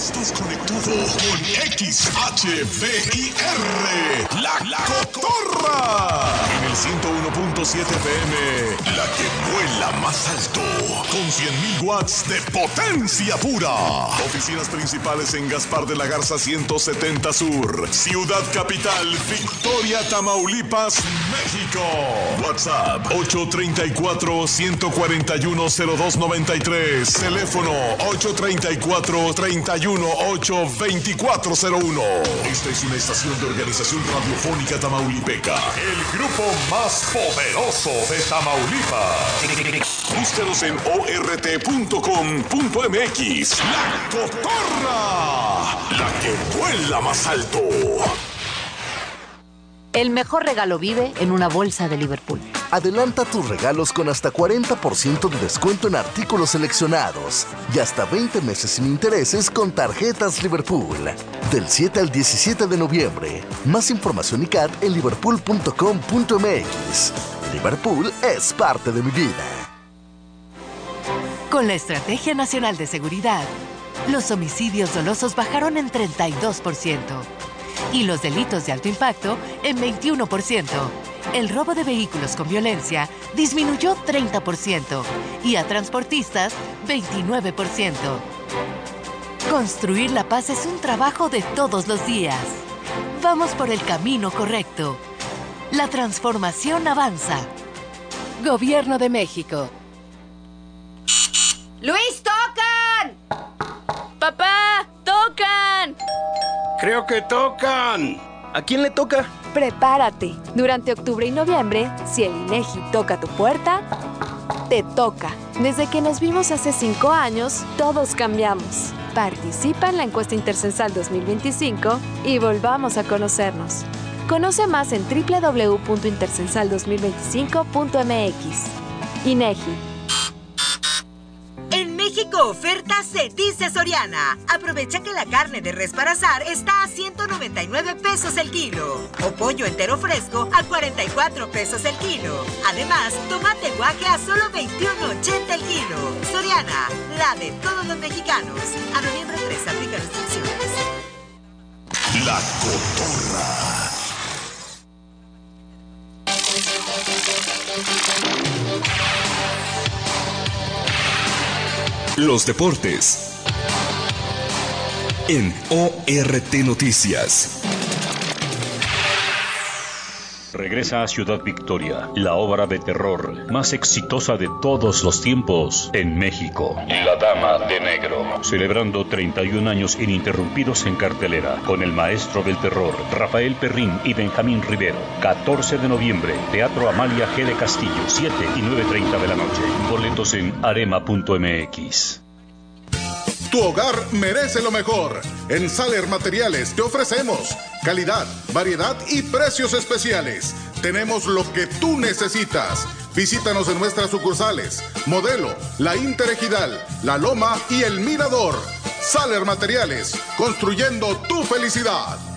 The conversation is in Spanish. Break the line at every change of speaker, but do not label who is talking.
Estás conectado con XHBIR, La Cotorra. En el 101.7 FM, la que vuela más alto. Con 100.000 watts de potencia pura. Oficinas principales en Gaspar de la Garza 170 Sur. Ciudad Capital, Victoria, Tamaulipas, México. WhatsApp 834-141-0293. Teléfono 834-318-2401. Esta es una estación de Organización Radiofónica Tamaulipeca. El grupo más poderoso de Tamaulipas. Búscanos en ort.com.mx. La Cotorra, la que vuela más alto.
El mejor regalo vive en una bolsa de Liverpool.
Adelanta tus regalos con hasta 40% de descuento en artículos seleccionados y hasta 20 meses sin intereses con tarjetas Liverpool. Del 7 al 17 de noviembre. Más información y CAT en liverpool.com.mx. Liverpool es parte de mi vida.
Con la Estrategia Nacional de Seguridad, los homicidios dolosos bajaron en 32% y los delitos de alto impacto en 21%. El robo de vehículos con violencia disminuyó 30% y a transportistas 29%. Construir la paz es un trabajo de todos los días. Vamos por el camino correcto. La transformación avanza. Gobierno de México.
¡Luis, tocan! ¡Papá, tocan!
Creo que tocan. ¿A quién le toca?
Prepárate. Durante octubre y noviembre, si el INEGI toca tu puerta, te toca. Desde que nos vimos hace 5 años, todos cambiamos. Participa en la encuesta Intercensal 2025 y volvamos a conocernos. Conoce más en www.intercensal2025.mx. INEGI.
En México oferta se dice Soriana. Aprovecha que la carne de res para asar está a 199 pesos el kilo. O pollo entero fresco a 44 pesos el kilo. Además, tomate guaje a solo 21.80 el kilo. Soriana, la de todos los mexicanos. A noviembre 3 aplica restricciones.
La Cotorra. Los deportes en ORT Noticias.
Regresa a Ciudad Victoria, la obra de terror más exitosa de todos los tiempos en México. La Dama de Negro, celebrando 31 años ininterrumpidos en cartelera, con el maestro del terror, Rafael Perrín y Benjamín Rivero. 14 de noviembre, Teatro Amalia G. de Castillo, 7 y 9:30 de la noche. Boletos en arema.mx.
Tu hogar merece lo mejor. En Saler Materiales te ofrecemos calidad, variedad y precios especiales. Tenemos lo que tú necesitas. Visítanos en nuestras sucursales: Modelo, La Interejidal, La Loma y El Mirador. Saler Materiales, construyendo tu felicidad.